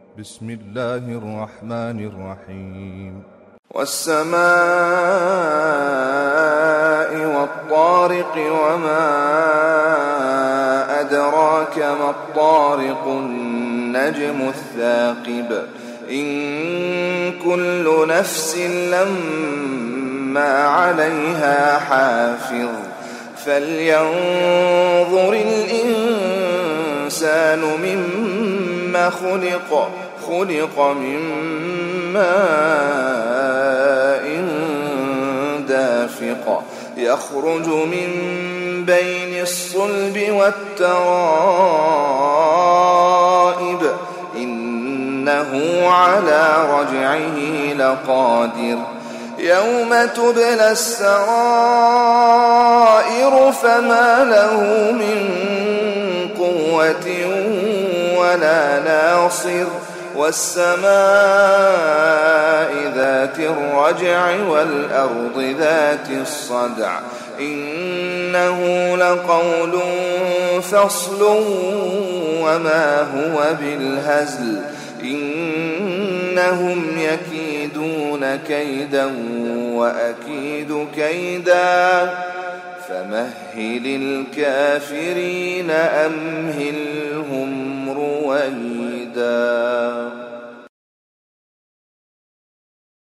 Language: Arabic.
بسم الله الرحمن الرحيم والسماء والطارق وما أدراك ما الطارق النجم الثاقب إن كل نفس لما عليها حافظ فلينظر الإنسان مما خلق من ماء دافق يخرج من بين الصلب والترائب إنه على رجعه لقادر يوم تبلى السرائر فما له من قوة ولا ناصر والسماء ذات الرجع والأرض ذات الصدع إنه لقول فصل وما هو بالهزل إنهم يكيدون كيدا وأكيد كيدا فمهل الكافرين أمهلهم رويدا.